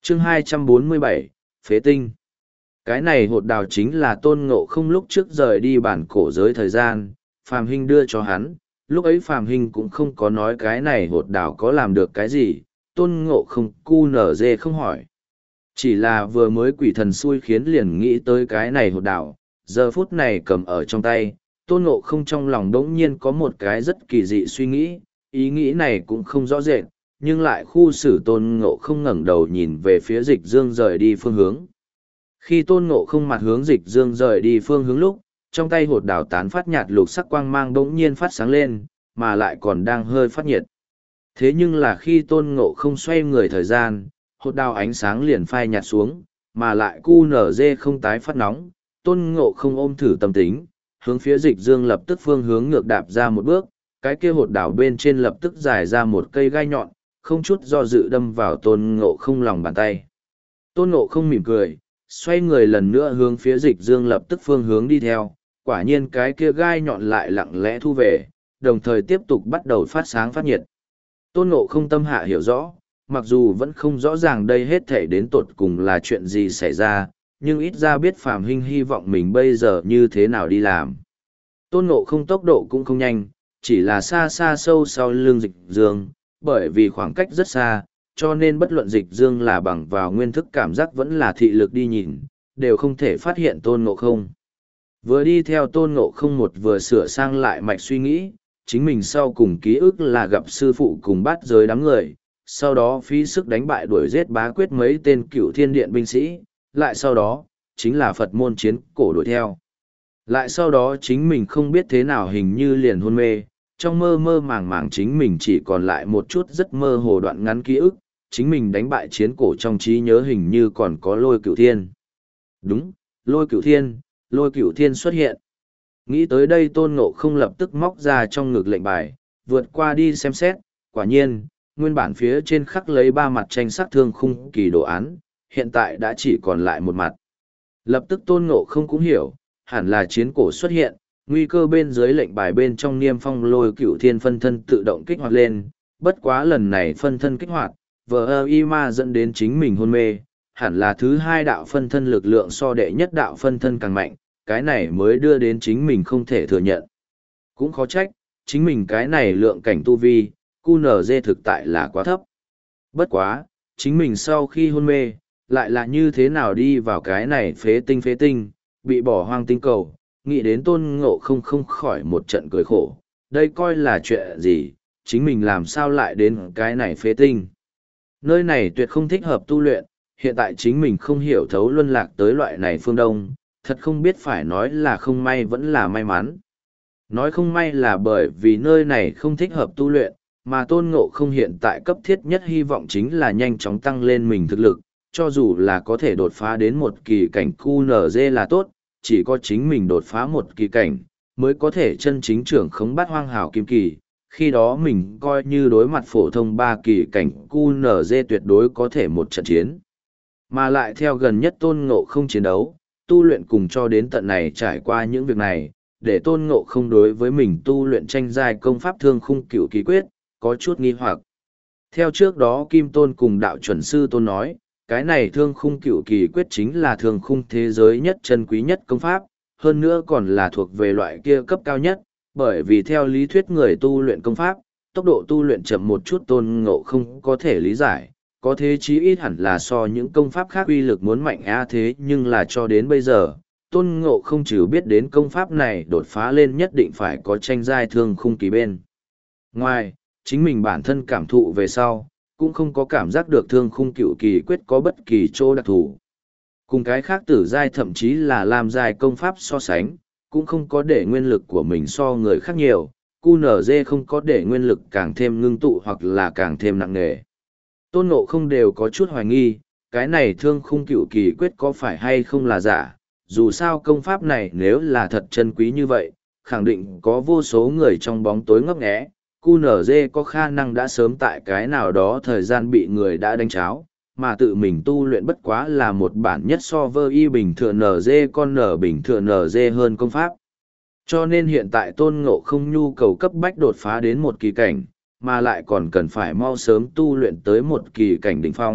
Chương 247, Phế tinh. Cái này hột đào chính là Tôn Ngộ Không lúc trước rời đi bản cổ giới thời gian, Phàm Hinh đưa cho hắn, lúc ấy Phàm Hinh cũng không có nói cái này hột đào có làm được cái gì, Tôn Ngộ Không cu nở dê không hỏi. Chỉ là vừa mới quỷ thần xui khiến liền nghĩ tới cái này hột đào, giờ phút này cầm ở trong tay, Tôn Ngộ Không trong lòng đống nhiên có một cái rất kỳ dị suy nghĩ, ý nghĩ này cũng không rõ rệt, nhưng lại khu xử Tôn Ngộ Không ngẩng đầu nhìn về phía Dịch Dương rời đi phương hướng. Khi Tôn Ngộ Không mặt hướng Dịch Dương rời đi phương hướng lúc, trong tay hột đào tán phát nhạt lục sắc quang mang đống nhiên phát sáng lên, mà lại còn đang hơi phát nhiệt. Thế nhưng là khi Tôn Ngộ Không xoay người thời gian, hột đào ánh sáng liền phai nhạt xuống, mà lại cu nở dê không tái phát nóng, Tôn Ngộ Không ôm thử tâm tính, hướng phía Dịch Dương lập tức phương hướng ngược đạp ra một bước, cái kia hột đào bên trên lập tức dài ra một cây gai nhọn, không chút do dự đâm vào Tôn Ngộ Không lòng bàn tay. Tôn Ngộ Không mỉm cười, xoay người lần nữa hướng phía Dịch Dương lập tức phương hướng đi theo, quả nhiên cái kia gai nhọn lại lặng lẽ thu về, đồng thời tiếp tục bắt đầu phát sáng phát nhiệt. Tôn Ngộ Không tâm hạ hiểu rõ, mặc dù vẫn không rõ ràng đây hết thể đến tột cùng là chuyện gì xảy ra, nhưng ít ra biết Phàm Hinh hy vọng mình bây giờ như thế nào đi làm. Tôn Ngộ Không tốc độ cũng không nhanh, chỉ là xa xa sâu sau lưng Dịch Dương, bởi vì khoảng cách rất xa, cho nên bất luận Dịch Dương là bằng vào nguyên thức cảm giác vẫn là thị lực đi nhìn, đều không thể phát hiện Tôn Ngộ Không. Vừa đi theo Tôn Ngộ Không một vừa sửa sang lại mạch suy nghĩ, chính mình sau cùng ký ức là gặp sư phụ cùng bát giới đám người, sau đó phí sức đánh bại đuổi giết bá quyết mấy tên cựu thiên điện binh sĩ, lại sau đó, chính là Phật môn chiến cổ đuổi theo. Lại sau đó chính mình không biết thế nào hình như liền hôn mê, trong mơ mơ màng màng chính mình chỉ còn lại một chút rất mơ hồ đoạn ngắn ký ức, chính mình đánh bại chiến cổ trong trí nhớ hình như còn có lôi cửu thiên. Đúng, lôi cửu thiên xuất hiện. Nghĩ tới đây Tôn Ngộ Không lập tức móc ra trong ngực lệnh bài, vượt qua đi xem xét, quả nhiên, nguyên bản phía trên khắc lấy 3 mặt tranh sắc thương khung kỳ đồ án, hiện tại đã chỉ còn lại một mặt. Lập tức Tôn Ngộ Không cũng hiểu, hẳn là chiến cổ xuất hiện, nguy cơ bên dưới lệnh bài bên trong niêm phong lôi cửu thiên phân thân tự động kích hoạt lên, bất quá lần này phân thân kích hoạt, vờ y ma dẫn đến chính mình hôn mê, hẳn là thứ 2 đạo phân thân lực lượng so đệ nhất đạo phân thân càng mạnh, cái này mới đưa đến chính mình không thể thừa nhận. Cũng khó trách, chính mình cái này lượng cảnh tu vi, QNZ thực tại là quá thấp. Bất quá, chính mình sau khi hôn mê, lại là như thế nào đi vào cái này phế tinh, bị bỏ hoang tinh cầu, nghĩ đến Tôn Ngộ Không không khỏi một trận cười khổ, đây coi là chuyện gì, chính mình làm sao lại đến cái này phế tinh. Nơi này tuyệt không thích hợp tu luyện, hiện tại chính mình không hiểu thấu luân lạc tới loại này phương Đông, thật không biết phải nói là không may vẫn là may mắn. Nói không may là bởi vì nơi này không thích hợp tu luyện, mà Tôn Ngộ Không hiện tại cấp thiết nhất hy vọng chính là nhanh chóng tăng lên mình thực lực, cho dù là có thể đột phá đến một kỳ cảnh QNZ là tốt, chỉ có chính mình đột phá một kỳ cảnh, mới có thể chân chính trưởng khống bát hoang hảo kim kỳ, khi đó mình coi như đối mặt phổ thông 3 kỳ cảnh QNZ tuyệt đối có thể một trận chiến. Mà lại theo gần nhất Tôn Ngộ Không chiến đấu, tu luyện cùng cho đến tận này trải qua những việc này, để Tôn Ngộ Không đối với mình tu luyện tranh giai công pháp thương khung cửu kỳ quyết, có chút nghi hoặc. Theo trước đó Kim Tôn cùng đạo chuẩn sư Tôn nói, cái này thương khung cửu kỳ quyết chính là thương khung thế giới nhất chân quý nhất công pháp, hơn nữa còn là thuộc về loại kia cấp cao nhất, bởi vì theo lý thuyết người tu luyện công pháp, tốc độ tu luyện chậm một chút Tôn Ngộ Không có thể lý giải, có thế chí ít hẳn là so những công pháp khác uy lực muốn mạnh thế nhưng là cho đến bây giờ, Tôn Ngộ Không chỉ biết đến công pháp này đột phá lên nhất định phải có tranh giai thương khung kỳ bên. Ngoài, chính mình bản thân cảm thụ về sau, cũng không có cảm giác được thương khung cửu kỳ quyết có bất kỳ chỗ đặc thù. Cùng cái khác tử giai thậm chí là làm giai công pháp so sánh, cũng không có để nguyên lực của mình so người khác nhiều, QNZ không có để nguyên lực càng thêm ngưng tụ hoặc là càng thêm nặng nề. Tôn Ngộ Không đều có chút hoài nghi, cái này thương khung cửu kỳ quyết có phải hay không là giả, dù sao công pháp này nếu là thật chân quý như vậy, khẳng định có vô số người trong bóng tối ngấp nghé, QNZ có khả năng đã sớm tại cái nào đó thời gian bị người đã đánh cháo, mà tự mình tu luyện bất quá là một bản nhất so với y bình thường NZ con N bình thường NZ hơn công pháp. Cho nên hiện tại Tôn Ngộ Không nhu cầu cấp bách đột phá đến một kỳ cảnh, mà lại còn cần phải mau sớm tu luyện tới một kỳ cảnh đỉnh phong,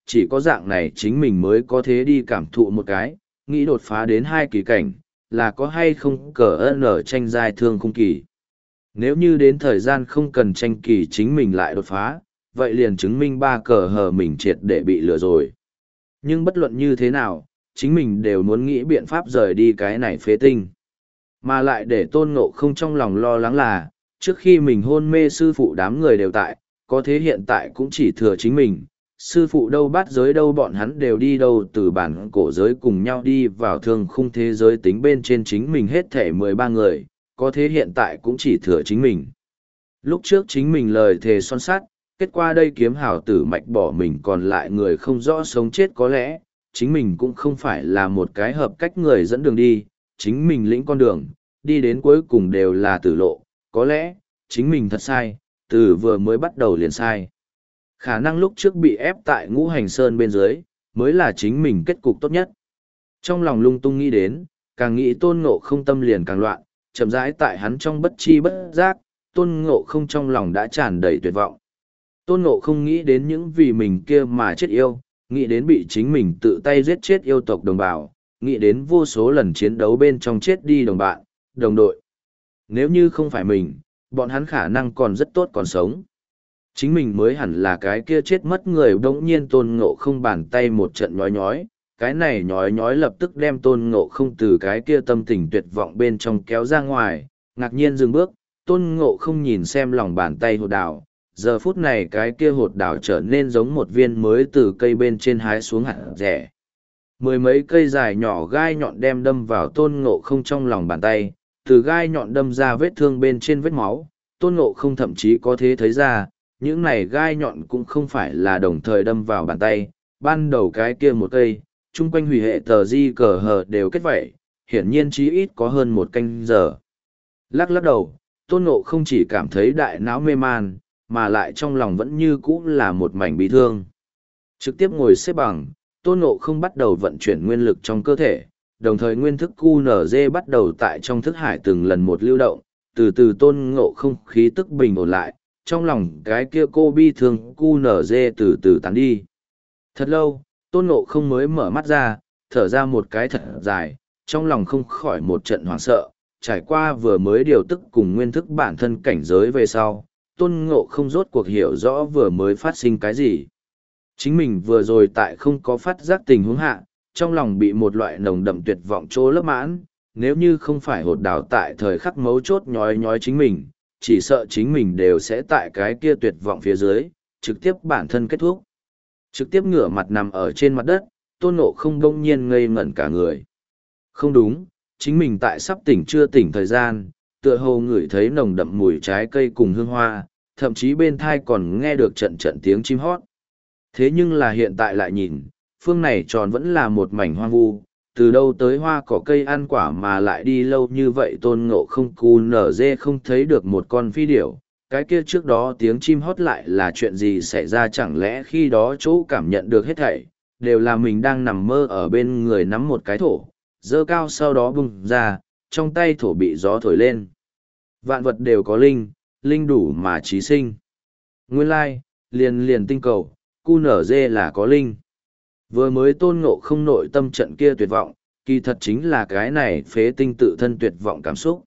chỉ có dạng này chính mình mới có thể đi cảm thụ một cái, nghĩ đột phá đến 2 kỳ cảnh, là có hay không cờ ơn ở tranh giai thương khung kỳ. Nếu như đến thời gian không cần tranh kỳ chính mình lại đột phá, vậy liền chứng minh 3 cờ hờ mình triệt để bị lừa rồi. Nhưng bất luận như thế nào, chính mình đều muốn nghĩ biện pháp rời đi cái này phế tinh. Mà lại để Tôn Ngộ Không trong lòng lo lắng là, trước khi mình hôn mê sư phụ đám người đều tại, có thế hiện tại cũng chỉ thừa chính mình. Sư phụ đâu bát giới đâu bọn hắn đều đi đâu từ bản cổ giới cùng nhau đi vào thương khung thế giới tính bên trên chính mình hết thể 13 người, có thế hiện tại cũng chỉ thừa chính mình. Lúc trước chính mình lời thề son sắt, kết quả đây kiếm hảo tử mạch bỏ mình còn lại người không rõ sống chết có lẽ, chính mình cũng không phải là một cái hợp cách người dẫn đường đi, chính mình lĩnh con đường, đi đến cuối cùng đều là tử lộ, có lẽ, chính mình thật sai, từ vừa mới bắt đầu liền sai. Khả năng lúc trước bị ép tại Ngũ Hành Sơn bên dưới, mới là chính mình kết cục tốt nhất. Trong lòng lung tung nghĩ đến, càng nghĩ Tôn Ngộ Không tâm liền càng loạn, chậm rãi tại hắn trong bất chi bất giác, Tôn Ngộ Không trong lòng đã tràn đầy tuyệt vọng. Tôn Ngộ Không nghĩ đến những vì mình kia mà chết yêu, nghĩ đến bị chính mình tự tay giết chết yêu tộc đồng bào, nghĩ đến vô số lần chiến đấu bên trong chết đi đồng bạn, đồng đội. Nếu như không phải mình, bọn hắn khả năng còn rất tốt còn sống. Chính mình mới hẳn là cái kia chết mất người. Bỗng nhiên Tôn Ngộ Không bàn tay một trận nhói nhói, cái này nhói nhói lập tức đem Tôn Ngộ Không từ cái kia tâm tình tuyệt vọng bên trong kéo ra ngoài, ngạc nhiên dừng bước, Tôn Ngộ Không nhìn xem lòng bàn tay hột đào, giờ phút này cái kia hột đào trở nên giống một viên mới từ cây bên trên hái xuống hạt rẻ. Mười mấy cây dài nhỏ gai nhọn đem đâm vào Tôn Ngộ Không trong lòng bàn tay, từ gai nhọn đâm ra vết thương bên trên vết máu, Tôn Ngộ Không thậm chí có thể thấy ra, những này gai nhọn cũng không phải là đồng thời đâm vào bàn tay, ban đầu cái kia một cây, chung quanh hủy hệ tờ di cờ hờ đều kết vẩy, hiển nhiên chí ít có hơn 1 canh giờ. Lắc lắc đầu, Tôn Ngộ Không chỉ cảm thấy đại não mê man, mà lại trong lòng vẫn như cũ là một mảnh bị thương. Trực tiếp ngồi xếp bằng, Tôn Ngộ Không bắt đầu vận chuyển nguyên lực trong cơ thể, đồng thời nguyên thức QNZ bắt đầu tại trong thức hải từng lần một lưu động, từ từ Tôn Ngộ Không khí tức bình ổn lại, trong lòng cái kia cô bi thương QNZ từ từ tán đi. Thật lâu, Tôn Ngộ Không mới mở mắt ra, thở ra một cái thật dài, trong lòng không khỏi một trận hoảng sợ, trải qua vừa mới điều tức cùng nguyên thức bản thân cảnh giới về sau, Tôn Ngộ Không rốt cuộc hiểu rõ vừa mới phát sinh cái gì. Chính mình vừa rồi tại không có phát giác tình huống hạ, trong lòng bị một loại nồng đậm tuyệt vọng trô lấp mãn, nếu như không phải hột đào tại thời khắc mấu chốt nhói nhói chính mình, chỉ sợ chính mình đều sẽ tại cái kia tuyệt vọng phía dưới, trực tiếp bản thân kết thúc. Trực tiếp ngửa mặt nằm ở trên mặt đất, Tôn Ngộ Không đông nhiên ngây ngẩn cả người. Không đúng, chính mình tại sắp tỉnh chưa tỉnh thời gian, tựa hồ ngửi thấy nồng đậm mùi trái cây cùng hương hoa, thậm chí bên thai còn nghe được trận trận tiếng chim hót. Thế nhưng là hiện tại lại nhìn, phương này tròn vẫn là một mảnh hoang vu, từ đâu tới hoa cỏ cây ăn quả mà lại đi lâu như vậy Tôn Ngộ Không cu nở dê không thấy được một con phi điểu. Cái kia trước đó tiếng chim hót lại là chuyện gì xảy ra, chẳng lẽ khi đó chỗ cảm nhận được hết thảy, đều là mình đang nằm mơ ở bên người nắm một cái thổ, dơ cao sau đó bung ra, trong tay thổ bị gió thổi lên. Vạn vật đều có linh, linh đủ mà trí sinh. Nguyên lai, liền liền tinh cầu, cu nở dê là có linh. Vừa mới Tôn Ngộ Không nội tâm trận kia tuyệt vọng, kỳ thật chính là cái này phế tinh tự thân tuyệt vọng cảm xúc.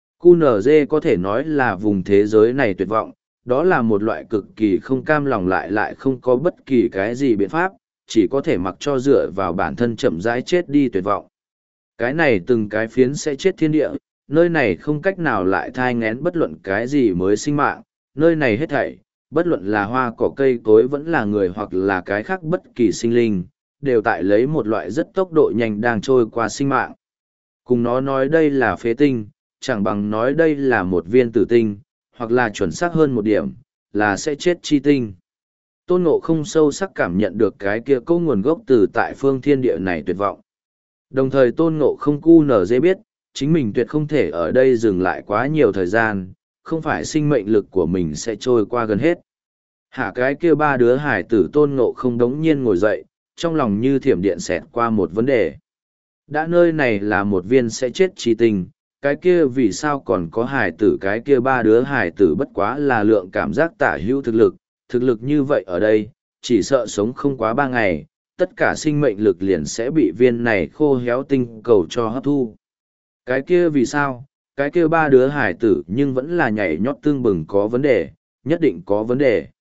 QNZ có thể nói là vùng thế giới này tuyệt vọng, đó là một loại cực kỳ không cam lòng lại không có bất kỳ cái gì biện pháp, chỉ có thể mặc cho dựa vào bản thân chậm rãi chết đi tuyệt vọng. Cái này từng cái phiến sẽ chết thiên địa, nơi này không cách nào lại thai ngén bất luận cái gì mới sinh mạng, nơi này hết thảy, bất luận là hoa cỏ cây cối vẫn là người hoặc là cái khác bất kỳ sinh linh, đều tại lấy một loại rất tốc độ nhanh đang trôi qua sinh mạng. Cùng nó nói đây là phế tinh, chẳng bằng nói đây là một viên tử tinh, hoặc là chuẩn xác hơn một điểm, là sẽ chết chi tinh. Tôn Ngộ Không sâu sắc cảm nhận được cái kia câu nguồn gốc từ tại phương thiên địa này tuyệt vọng. Đồng thời Tôn Ngộ Không cu nở dê biết, chính mình tuyệt không thể ở đây dừng lại quá nhiều thời gian, không phải sinh mệnh lực của mình sẽ trôi qua gần hết. Hạ cái kia 3 đứa hải tử Tôn Ngộ Không đống nhiên ngồi dậy, trong lòng như thiểm điện xẹt qua một vấn đề. Đã nơi này là một viên sẽ chết chi tinh, cái kia vì sao còn có hải tử, cái kia 3 đứa hải tử bất quá là lượng cảm giác tả hữu thực lực như vậy ở đây, chỉ sợ sống không quá 3 ngày, tất cả sinh mệnh lực liền sẽ bị viên này khô héo tinh cầu cho hấp thu. Cái kia vì sao, cái kia ba đứa hải tử nhưng vẫn là nhảy nhót tương bừng có vấn đề, nhất định có vấn đề.